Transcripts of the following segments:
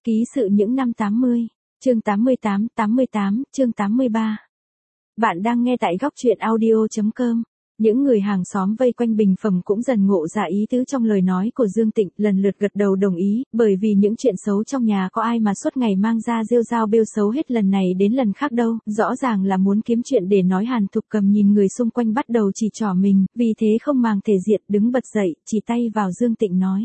Ký sự những năm 80, chương 88, chương 83. Bạn đang nghe tại góc truyện audio.com. Những người hàng xóm vây quanh bình phẩm cũng dần ngộ ra ý tứ trong lời nói của Dương Tịnh, lần lượt gật đầu đồng ý, bởi vì những chuyện xấu trong nhà có ai mà suốt ngày mang ra rêu rao bêu xấu hết lần này đến lần khác đâu, rõ ràng là muốn kiếm chuyện để nói. Hàn Thục Cầm nhìn người xung quanh bắt đầu chỉ trỏ mình, vì thế không màng thể diện đứng bật dậy, chỉ tay vào Dương Tịnh nói.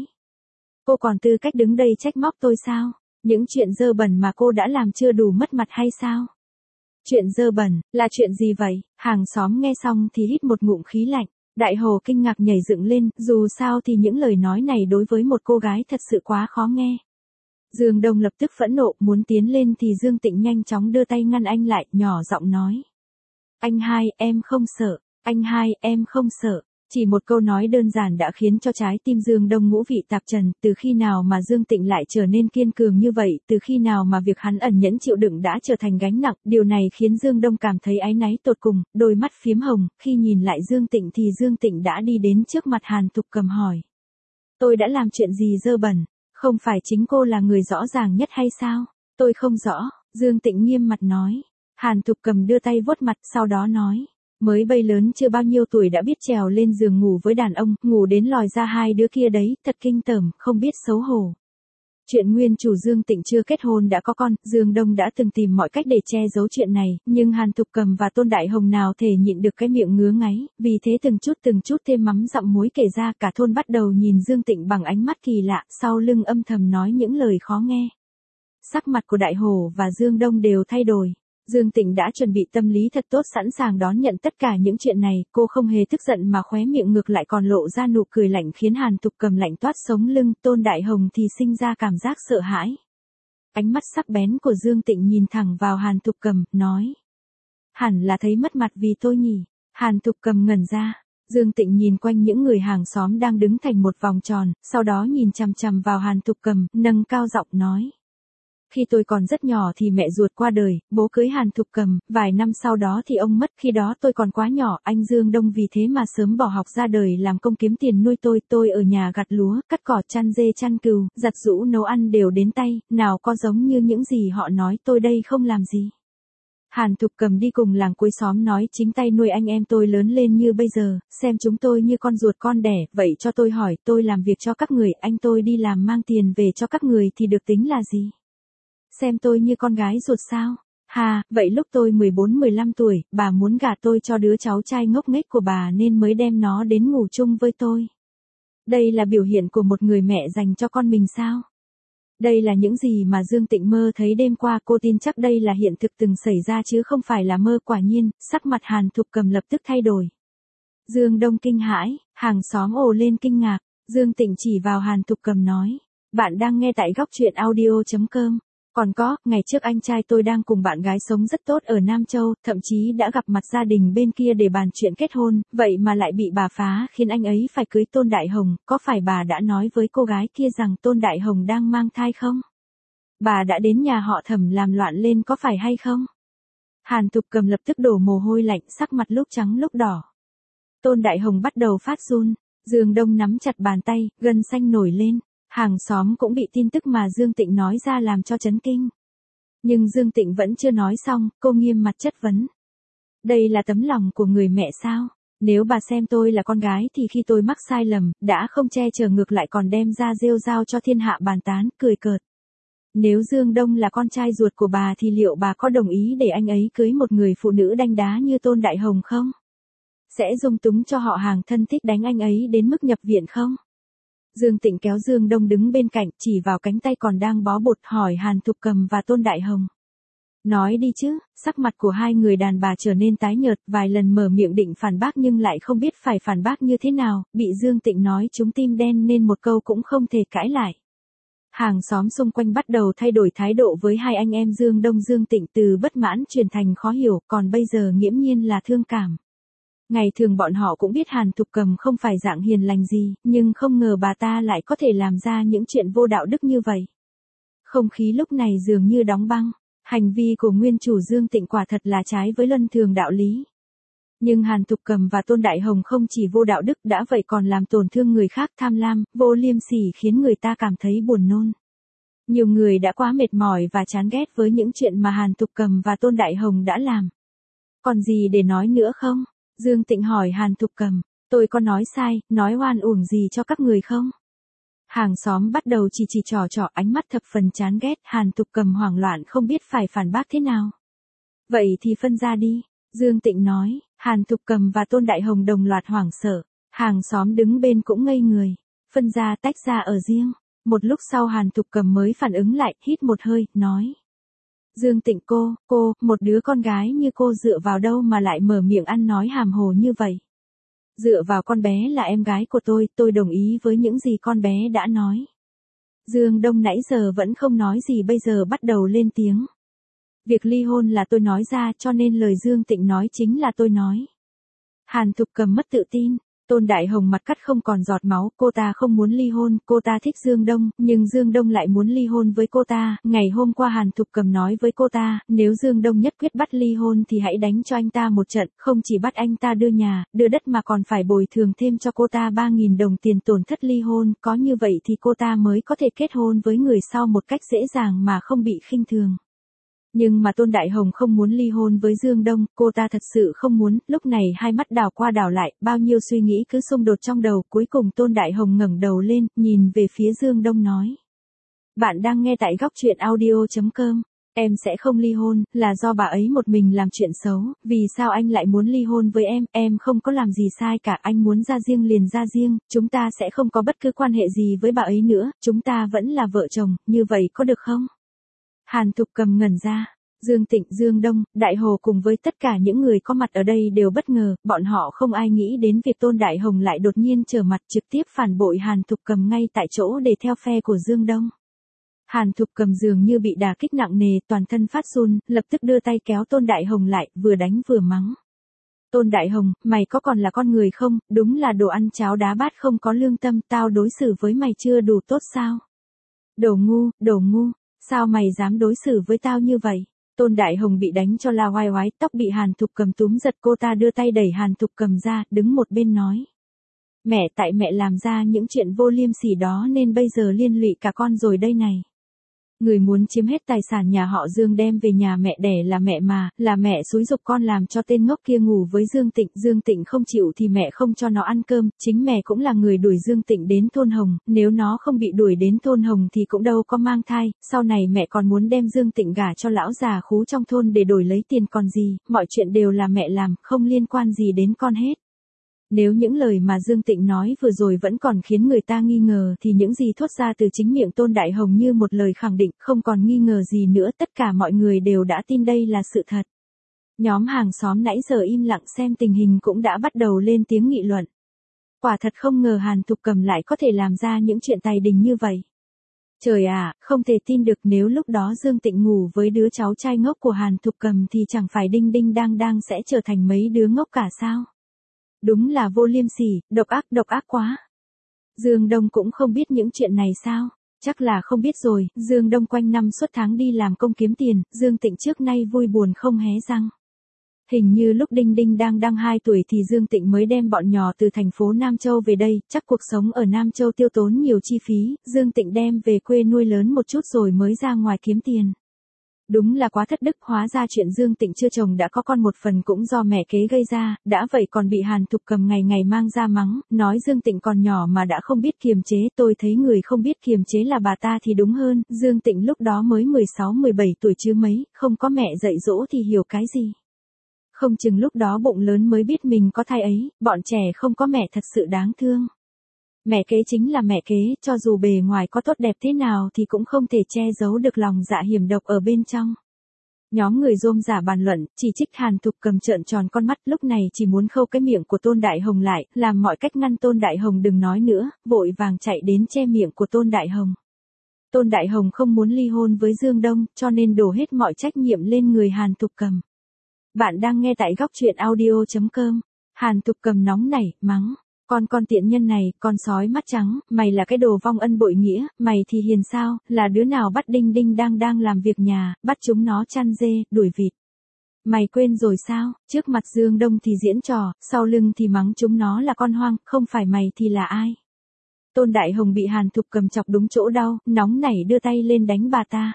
Cô còn tư cách đứng đây trách móc tôi sao? Những chuyện dơ bẩn mà cô đã làm chưa đủ mất mặt hay sao? Chuyện dơ bẩn, là chuyện gì vậy? Hàng xóm nghe xong thì hít một ngụm khí lạnh. Đại Hồ kinh ngạc nhảy dựng lên, dù sao thì những lời nói này đối với một cô gái thật sự quá khó nghe. Dương Đông lập tức phẫn nộ, muốn tiến lên thì Dương Tịnh nhanh chóng đưa tay ngăn anh lại, nhỏ giọng nói. Anh hai, em không sợ. Anh hai, em không sợ. Chỉ một câu nói đơn giản đã khiến cho trái tim Dương Đông ngũ vị tạp trần, từ khi nào mà Dương Tịnh lại trở nên kiên cường như vậy, từ khi nào mà việc hắn ẩn nhẫn chịu đựng đã trở thành gánh nặng, điều này khiến Dương Đông cảm thấy áy náy tột cùng, đôi mắt phiếm hồng, khi nhìn lại Dương Tịnh thì Dương Tịnh đã đi đến trước mặt Hàn Thục Cầm hỏi. Tôi đã làm chuyện gì dơ bẩn, không phải chính cô là người rõ ràng nhất hay sao? Tôi không rõ, Dương Tịnh nghiêm mặt nói. Hàn Thục Cầm đưa tay vuốt mặt, sau đó nói. Mới bay lớn chưa bao nhiêu tuổi đã biết trèo lên giường ngủ với đàn ông, ngủ đến lòi ra hai đứa kia đấy, thật kinh tởm, không biết xấu hổ. Chuyện nguyên chủ Dương Tịnh chưa kết hôn đã có con, Dương Đông đã từng tìm mọi cách để che giấu chuyện này, nhưng Hàn Thục Cầm và Tôn Đại Hồng nào thể nhịn được cái miệng ngứa ngáy, vì thế từng chút thêm mắm dặm muối kể ra, cả thôn bắt đầu nhìn Dương Tịnh bằng ánh mắt kỳ lạ, sau lưng âm thầm nói những lời khó nghe. Sắc mặt của Đại Hổ và Dương Đông đều thay đổi. Dương Tịnh đã chuẩn bị tâm lý thật tốt, sẵn sàng đón nhận tất cả những chuyện này, cô không hề tức giận mà khóe miệng ngược lại còn lộ ra nụ cười lạnh khiến Hàn Thục Cầm lạnh toát sống lưng, Tôn Đại Hồng thì sinh ra cảm giác sợ hãi. Ánh mắt sắc bén của Dương Tịnh nhìn thẳng vào Hàn Thục Cầm, nói. Hẳn là thấy mất mặt vì tôi nhỉ? Hàn Thục Cầm ngẩn ra. Dương Tịnh nhìn quanh những người hàng xóm đang đứng thành một vòng tròn, sau đó nhìn chằm chằm vào Hàn Thục Cầm, nâng cao giọng nói. Khi tôi còn rất nhỏ thì mẹ ruột qua đời, bố cưới Hàn Thục Cầm, vài năm sau đó thì ông mất, khi đó tôi còn quá nhỏ, anh Dương Đông vì thế mà sớm bỏ học ra đời làm công kiếm tiền nuôi tôi ở nhà gặt lúa, cắt cỏ, chăn dê chăn cừu, giặt giũ nấu ăn đều đến tay, nào có giống như những gì họ nói, tôi đây không làm gì. Hàn Thục Cầm đi cùng làng cuối xóm nói chính tay nuôi anh em tôi lớn lên như bây giờ, xem chúng tôi như con ruột con đẻ, vậy cho tôi hỏi, tôi làm việc cho các người, anh tôi đi làm mang tiền về cho các người thì được tính là gì? Xem tôi như con gái ruột sao? Hà, vậy lúc tôi 14-15 tuổi, bà muốn gả tôi cho đứa cháu trai ngốc nghếch của bà nên mới đem nó đến ngủ chung với tôi. Đây là biểu hiện của một người mẹ dành cho con mình sao? Đây là những gì mà Dương Tịnh mơ thấy đêm qua, cô tin chắc đây là hiện thực từng xảy ra chứ không phải là mơ. Quả nhiên, sắc mặt Hàn Thục Cầm lập tức thay đổi. Dương Đông kinh hãi, hàng xóm ồ lên kinh ngạc, Dương Tịnh chỉ vào Hàn Thục Cầm nói. Bạn đang nghe tại góc truyện audio.com. Còn có, ngày trước anh trai tôi đang cùng bạn gái sống rất tốt ở Nam Châu, thậm chí đã gặp mặt gia đình bên kia để bàn chuyện kết hôn, vậy mà lại bị bà phá khiến anh ấy phải cưới Tôn Đại Hồng, có phải bà đã nói với cô gái kia rằng Tôn Đại Hồng đang mang thai không? Bà đã đến nhà họ Thẩm làm loạn lên có phải hay không? Hàn Thục Cầm lập tức đổ mồ hôi lạnh, sắc mặt lúc trắng lúc đỏ. Tôn Đại Hồng bắt đầu phát run, Dương Đông nắm chặt bàn tay, gân xanh nổi lên. Hàng xóm cũng bị tin tức mà Dương Tịnh nói ra làm cho chấn kinh. Nhưng Dương Tịnh vẫn chưa nói xong, cô nghiêm mặt chất vấn. Đây là tấm lòng của người mẹ sao? Nếu bà xem tôi là con gái thì khi tôi mắc sai lầm, đã không che chở ngược lại còn đem ra rêu rao cho thiên hạ bàn tán, cười cợt. Nếu Dương Đông là con trai ruột của bà thì liệu bà có đồng ý để anh ấy cưới một người phụ nữ đanh đá như Tôn Đại Hồng không? Sẽ dung túng cho họ hàng thân thích đánh anh ấy đến mức nhập viện không? Dương Tịnh kéo Dương Đông đứng bên cạnh, chỉ vào cánh tay còn đang bó bột, hỏi Hàn Thục Cầm và Tôn Đại Hồng. Nói đi chứ, sắc mặt của hai người đàn bà trở nên tái nhợt, vài lần mở miệng định phản bác nhưng lại không biết phải phản bác như thế nào, bị Dương Tịnh nói trúng tim đen nên một câu cũng không thể cãi lại. Hàng xóm xung quanh bắt đầu thay đổi thái độ với hai anh em Dương Đông Dương Tịnh, từ bất mãn chuyển thành khó hiểu, còn bây giờ nghiễm nhiên là thương cảm. Ngày thường bọn họ cũng biết Hàn Thục Cầm không phải dạng hiền lành gì, nhưng không ngờ bà ta lại có thể làm ra những chuyện vô đạo đức như vậy. Không khí lúc này dường như đóng băng, hành vi của nguyên chủ Dương Tịnh quả thật là trái với luân thường đạo lý. Nhưng Hàn Thục Cầm và Tôn Đại Hồng không chỉ vô đạo đức đã vậy còn làm tổn thương người khác, tham lam, vô liêm sỉ khiến người ta cảm thấy buồn nôn. Nhiều người đã quá mệt mỏi và chán ghét với những chuyện mà Hàn Thục Cầm và Tôn Đại Hồng đã làm. Còn gì để nói nữa không? Dương Tịnh hỏi Hàn Thục Cầm, tôi có nói sai, nói oan uổng gì cho các người không? Hàng xóm bắt đầu chỉ trò ánh mắt thập phần chán ghét, Hàn Thục Cầm hoảng loạn không biết phải phản bác thế nào. Vậy thì phân ra đi, Dương Tịnh nói. Hàn Thục Cầm và Tôn Đại Hồng đồng loạt hoảng sợ, hàng xóm đứng bên cũng ngây người, phân ra tách ra ở riêng. Một lúc sau Hàn Thục Cầm mới phản ứng lại, hít một hơi, nói. Dương Tịnh cô, một đứa con gái như cô dựa vào đâu mà lại mở miệng ăn nói hàm hồ như vậy? Dựa vào con bé là em gái của tôi đồng ý với những gì con bé đã nói. Dương Đông nãy giờ vẫn không nói gì bây giờ bắt đầu lên tiếng. Việc ly hôn là tôi nói ra cho nên lời Dương Tịnh nói chính là tôi nói. Hàn Thục Cầm mất tự tin, Tôn Đại Hồng mặt cắt không còn giọt máu, cô ta không muốn ly hôn, cô ta thích Dương Đông, nhưng Dương Đông lại muốn ly hôn với cô ta. Ngày hôm qua Hàn Thục Cầm nói với cô ta, nếu Dương Đông nhất quyết bắt ly hôn thì hãy đánh cho anh ta một trận, không chỉ bắt anh ta đưa nhà, đưa đất mà còn phải bồi thường thêm cho cô ta 3.000 đồng tiền tổn thất ly hôn, có như vậy thì cô ta mới có thể kết hôn với người sau một cách dễ dàng mà không bị khinh thường. Nhưng mà Tôn Đại Hồng không muốn ly hôn với Dương Đông, cô ta thật sự không muốn. Lúc này hai mắt đảo qua đảo lại, bao nhiêu suy nghĩ cứ xung đột trong đầu. Cuối cùng Tôn Đại Hồng ngẩng đầu lên, nhìn về phía Dương Đông nói. Bạn đang nghe tại góc truyện audio.com. Em sẽ không ly hôn, là do bà ấy một mình làm chuyện xấu. Vì sao anh lại muốn ly hôn với em không có làm gì sai cả, anh muốn ra riêng liền ra riêng, chúng ta sẽ không có bất cứ quan hệ gì với bà ấy nữa, chúng ta vẫn là vợ chồng, như vậy có được không? Hàn Thục Cầm ngẩn ra, Dương Tịnh, Dương Đông, Đại Hồ cùng với tất cả những người có mặt ở đây đều bất ngờ, bọn họ không ai nghĩ đến việc Tôn Đại Hồng lại đột nhiên trở mặt trực tiếp phản bội Hàn Thục Cầm ngay tại chỗ để theo phe của Dương Đông. Hàn Thục Cầm dường như bị đả kích nặng nề, toàn thân phát run, lập tức đưa tay kéo Tôn Đại Hồng lại, vừa đánh vừa mắng. Tôn Đại Hồng, mày có còn là con người không, đúng là đồ ăn cháo đá bát không có lương tâm, tao đối xử với mày chưa đủ tốt sao? Đồ ngu. Sao mày dám đối xử với tao như vậy? Tôn Đại Hồng bị đánh cho la oai oái, tóc bị Hàn Thục Cầm túm giật, cô ta đưa tay đẩy Hàn Thục Cầm ra, đứng một bên nói. Mẹ, tại mẹ làm ra những chuyện vô liêm sỉ đó nên bây giờ liên lụy cả con rồi đây này. Người muốn chiếm hết tài sản nhà họ Dương đem về nhà mẹ đẻ là mẹ xúi giục con làm cho tên ngốc kia ngủ với Dương Tịnh không chịu thì mẹ không cho nó ăn cơm, chính mẹ cũng là người đuổi Dương Tịnh đến thôn Hồng, nếu nó không bị đuổi đến thôn Hồng thì cũng đâu có mang thai, sau này mẹ còn muốn đem Dương Tịnh gả cho lão già khú trong thôn để đổi lấy tiền còn gì, mọi chuyện đều là mẹ làm, không liên quan gì đến con hết. Nếu những lời mà Dương Tịnh nói vừa rồi vẫn còn khiến người ta nghi ngờ thì những gì thốt ra từ chính miệng Tôn Đại Hồng như một lời khẳng định, không còn nghi ngờ gì nữa, tất cả mọi người đều đã tin đây là sự thật. Nhóm hàng xóm nãy giờ im lặng xem tình hình cũng đã bắt đầu lên tiếng nghị luận. Quả thật không ngờ Hàn Thục Cầm lại có thể làm ra những chuyện tài đình như vậy. Trời ạ, không thể tin được, nếu lúc đó Dương Tịnh ngủ với đứa cháu trai ngốc của Hàn Thục Cầm thì chẳng phải đinh đinh đang đang sẽ trở thành mấy đứa ngốc cả sao? Đúng là vô liêm sỉ, độc ác quá. Dương Đông cũng không biết những chuyện này sao? Chắc là không biết rồi, Dương Đông quanh năm suốt tháng đi làm công kiếm tiền, Dương Tịnh trước nay vui buồn không hé răng. Hình như lúc Đinh Đinh đang 2 tuổi thì Dương Tịnh mới đem bọn nhỏ từ thành phố Nam Châu về đây, chắc cuộc sống ở Nam Châu tiêu tốn nhiều chi phí, Dương Tịnh đem về quê nuôi lớn một chút rồi mới ra ngoài kiếm tiền. Đúng là quá thất đức, hóa ra chuyện Dương Tịnh chưa chồng đã có con một phần cũng do mẹ kế gây ra, đã vậy còn bị Hàn Thục Cầm ngày ngày mang ra mắng, nói Dương Tịnh còn nhỏ mà đã không biết kiềm chế, tôi thấy người không biết kiềm chế là bà ta thì đúng hơn, Dương Tịnh lúc đó mới 16-17 tuổi chứ mấy, không có mẹ dạy dỗ thì hiểu cái gì. Không chừng lúc đó bụng lớn mới biết mình có thai ấy, bọn trẻ không có mẹ thật sự đáng thương. Mẹ kế chính là mẹ kế, cho dù bề ngoài có tốt đẹp thế nào thì cũng không thể che giấu được lòng dạ hiểm độc ở bên trong. Nhóm người rôm rả bàn luận, chỉ trích Hàn Thục Cầm trợn tròn con mắt, lúc này chỉ muốn khâu cái miệng của Tôn Đại Hồng lại, làm mọi cách ngăn Tôn Đại Hồng đừng nói nữa, vội vàng chạy đến che miệng của Tôn Đại Hồng. Tôn Đại Hồng không muốn ly hôn với Dương Đông, cho nên đổ hết mọi trách nhiệm lên người Hàn Thục Cầm. Bạn đang nghe tại góc truyện audio.com. Hàn Thục Cầm nóng nảy, mắng. Con tiện nhân này, con sói mắt trắng, mày là cái đồ vong ân bội nghĩa, mày thì hiền sao, là đứa nào bắt Đinh Đinh đang làm việc nhà, bắt chúng nó chăn dê, đuổi vịt. Mày quên rồi sao, trước mặt Dương Đông thì diễn trò, sau lưng thì mắng chúng nó là con hoang, không phải mày thì là ai? Tôn Đại Hồng bị Hàn Thục Cầm chọc đúng chỗ đau, nóng nảy đưa tay lên đánh bà ta.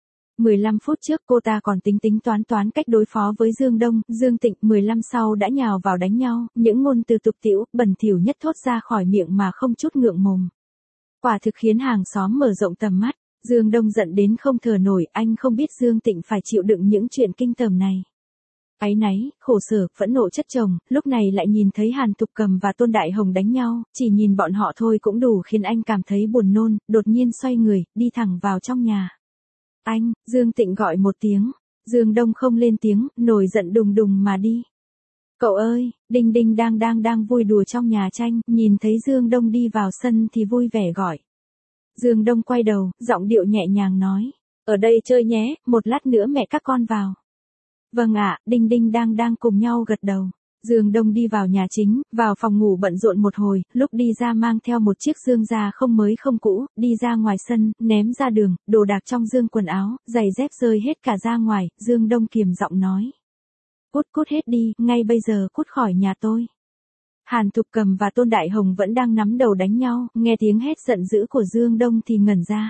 15 phút trước cô ta còn tính tính toán cách đối phó với Dương Đông, Dương Tịnh, 15 sau đã nhào vào đánh nhau, những ngôn từ tục tĩu, bẩn thỉu nhất thốt ra khỏi miệng mà không chút ngượng mồm. Quả thực khiến hàng xóm mở rộng tầm mắt, Dương Đông giận đến không thở nổi, anh không biết Dương Tịnh phải chịu đựng những chuyện kinh tởm này. Áy náy, khổ sở, phẫn nộ chất chồng, lúc này lại nhìn thấy Hàn Thục Cầm và Tôn Đại Hồng đánh nhau, chỉ nhìn bọn họ thôi cũng đủ khiến anh cảm thấy buồn nôn, đột nhiên xoay người, đi thẳng vào trong nhà. Anh, Dương Tịnh gọi một tiếng, Dương Đông không lên tiếng, nổi giận đùng đùng mà đi. Cậu ơi, Đinh Đinh đang vui đùa trong nhà tranh, nhìn thấy Dương Đông đi vào sân thì vui vẻ gọi. Dương Đông quay đầu, giọng điệu nhẹ nhàng nói, ở đây chơi nhé, một lát nữa mẹ các con vào. Vâng ạ, Đinh Đinh đang cùng nhau gật đầu. Dương Đông đi vào nhà chính, vào phòng ngủ bận rộn một hồi, lúc đi ra mang theo một chiếc dương da không mới không cũ, đi ra ngoài sân, ném ra đường, đồ đạc trong dương quần áo, giày dép rơi hết cả ra ngoài, Dương Đông kiềm giọng nói. Cút hết đi, ngay bây giờ cút khỏi nhà tôi. Hàn Thục Cầm và Tôn Đại Hồng vẫn đang nắm đầu đánh nhau, nghe tiếng hét giận dữ của Dương Đông thì ngẩn ra.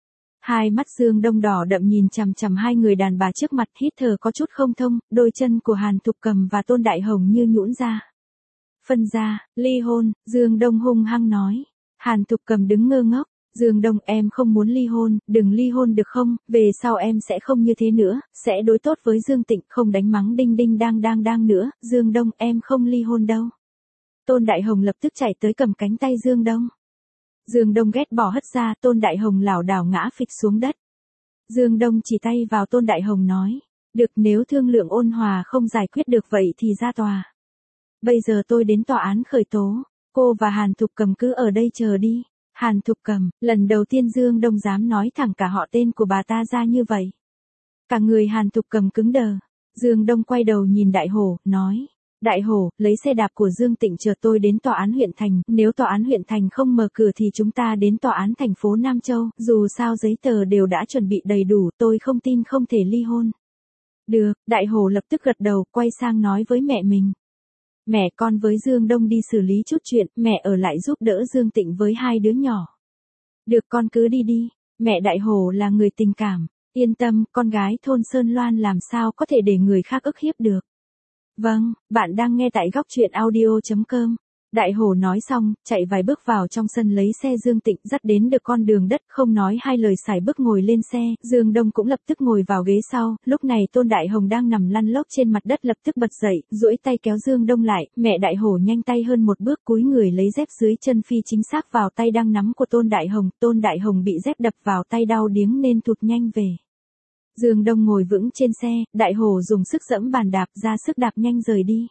Hai mắt Dương Đông đỏ đậm nhìn chằm chằm hai người đàn bà trước mặt, hít thở có chút không thông, đôi chân của Hàn Thục Cầm và Tôn Đại Hồng như nhũn ra. Phân ra, ly hôn, Dương Đông hung hăng nói. Hàn Thục Cầm đứng ngơ ngốc, Dương Đông em không muốn ly hôn, đừng ly hôn được không, về sau em sẽ không như thế nữa, sẽ đối tốt với Dương Tịnh, không đánh mắng Đinh Đinh đang nữa, Dương Đông em không ly hôn đâu. Tôn Đại Hồng lập tức chạy tới cầm cánh tay Dương Đông. Dương Đông ghét bỏ hất ra, Tôn Đại Hồng lảo đảo ngã phịch xuống đất. Dương Đông chỉ tay vào Tôn Đại Hồng nói, được, nếu thương lượng ôn hòa không giải quyết được vậy thì ra tòa. Bây giờ tôi đến tòa án khởi tố, cô và Hàn Thục Cầm cứ ở đây chờ đi. Hàn Thục Cầm, lần đầu tiên Dương Đông dám nói thẳng cả họ tên của bà ta ra như vậy. Cả người Hàn Thục Cầm cứng đờ. Dương Đông quay đầu nhìn Đại Hổ, nói. Đại Hổ, lấy xe đạp của Dương Tịnh chờ tôi đến tòa án huyện thành, nếu tòa án huyện thành không mở cửa thì chúng ta đến tòa án thành phố Nam Châu, dù sao giấy tờ đều đã chuẩn bị đầy đủ, tôi không tin không thể ly hôn. Được, Đại Hổ lập tức gật đầu, quay sang nói với mẹ mình. Mẹ, con với Dương Đông đi xử lý chút chuyện, mẹ ở lại giúp đỡ Dương Tịnh với hai đứa nhỏ. Được, con cứ đi đi, mẹ. Đại Hổ là người tình cảm, yên tâm, con gái thôn Sơn Loan làm sao có thể để người khác ức hiếp được. Vâng, bạn đang nghe tại góc truyện audio.com. Đại Hổ nói xong, chạy vài bước vào trong sân lấy xe Dương Tịnh dắt đến được con đường đất, không nói hai lời sải bước ngồi lên xe, Dương Đông cũng lập tức ngồi vào ghế sau, lúc này Tôn Đại Hồng đang nằm lăn lóc trên mặt đất lập tức bật dậy, duỗi tay kéo Dương Đông lại, mẹ Đại Hổ nhanh tay hơn một bước cúi người lấy dép dưới chân phi chính xác vào tay đang nắm của Tôn Đại Hồng bị dép đập vào tay đau điếng nên thụt nhanh về. Dương Đông ngồi vững trên xe, Đại Hổ dùng sức giẫm bàn đạp ra sức đạp nhanh rời đi.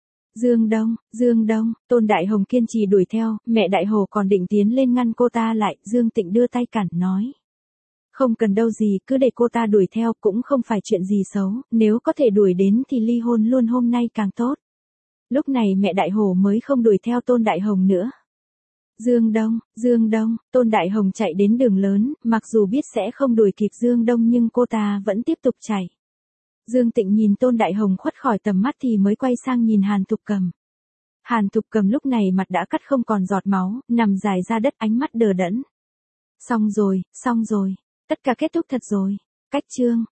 Dương Đông, Tôn Đại Hồng kiên trì đuổi theo, mẹ Đại Hổ còn định tiến lên ngăn cô ta lại, Dương Tịnh đưa tay cản nói. Không cần đâu gì, cứ để cô ta đuổi theo cũng không phải chuyện gì xấu, nếu có thể đuổi đến thì ly hôn luôn hôm nay càng tốt. Lúc này mẹ Đại Hổ mới không đuổi theo Tôn Đại Hồng nữa. Dương Đông, Tôn Đại Hồng chạy đến đường lớn, mặc dù biết sẽ không đuổi kịp Dương Đông nhưng cô ta vẫn tiếp tục chạy. Dương Tịnh nhìn Tôn Đại Hồng khuất khỏi tầm mắt thì mới quay sang nhìn Hàn Thục Cầm. Hàn Thục Cầm lúc này mặt đã cắt không còn giọt máu, nằm dài ra đất ánh mắt đờ đẫn. Xong rồi, tất cả kết thúc thật rồi. Cách chương.